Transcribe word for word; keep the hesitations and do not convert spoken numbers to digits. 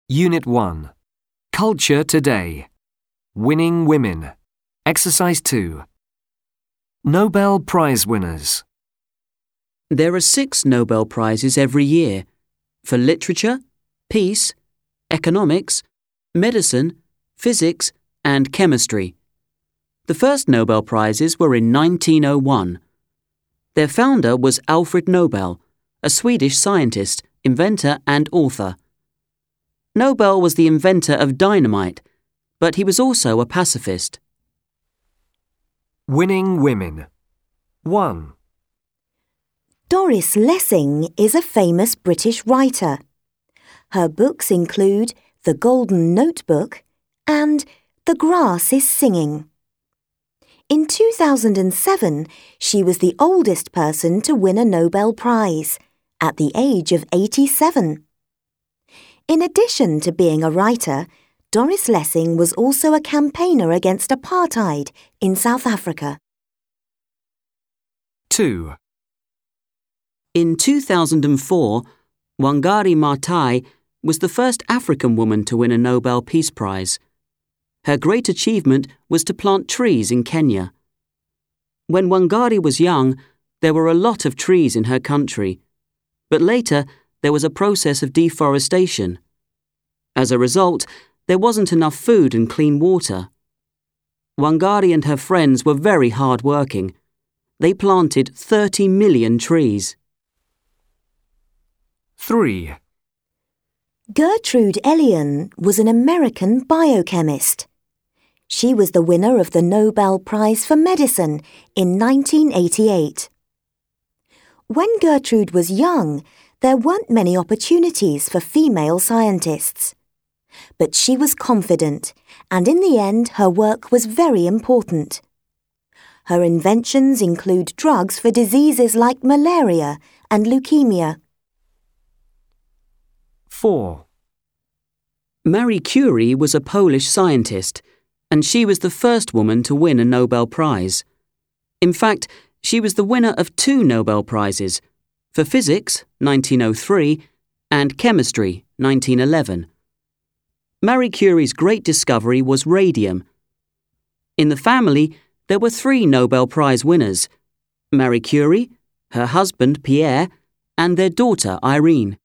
Unit one. Culture Today. Winning Women. Exercise two. Nobel Prize winners. There are six Nobel Prizes every year for literature, peace, economics, medicine, physics, and chemistry. The first Nobel Prizes were in nineteen oh one. Their founder was Alfred Nobel, a Swedish scientist, inventor, and author. Nobel was the inventor of dynamite, but he was also a pacifist. Winning Women. one. Doris Lessing is a famous British writer. Her books include The Golden Notebook and The Grass is Singing. In two thousand seven, she was the oldest person to win a Nobel Prize, at the age of eighty-seven. In addition to being a writer, Doris Lessing was also a campaigner against apartheid in South Africa. two. In two thousand four, Wangari Maathai was the first African woman to win a Nobel Peace Prize. Her great achievement was to plant trees in Kenya. When Wangari was young, there were a lot of trees in her country, but later there was a process of deforestation. As a result, there wasn't enough food and clean water. Wangari and her friends were very hard-working. They planted thirty million trees. three. Gertrude Elion was an American biochemist. She was the winner of the Nobel Prize for Medicine in nineteen eighty-eight. When Gertrude was young, there weren't many opportunities for female scientists. But she was confident, and in the end her work was very important. Her inventions include drugs for diseases like malaria and leukemia. four. Marie Curie was a Polish scientist, and she was the first woman to win a Nobel Prize. In fact, she was the winner of two Nobel Prizes, for physics, nineteen oh three, and chemistry, nineteen eleven. Marie Curie's great discovery was radium. In the family, there were three Nobel Prize winners: Marie Curie, her husband Pierre, and their daughter Irene.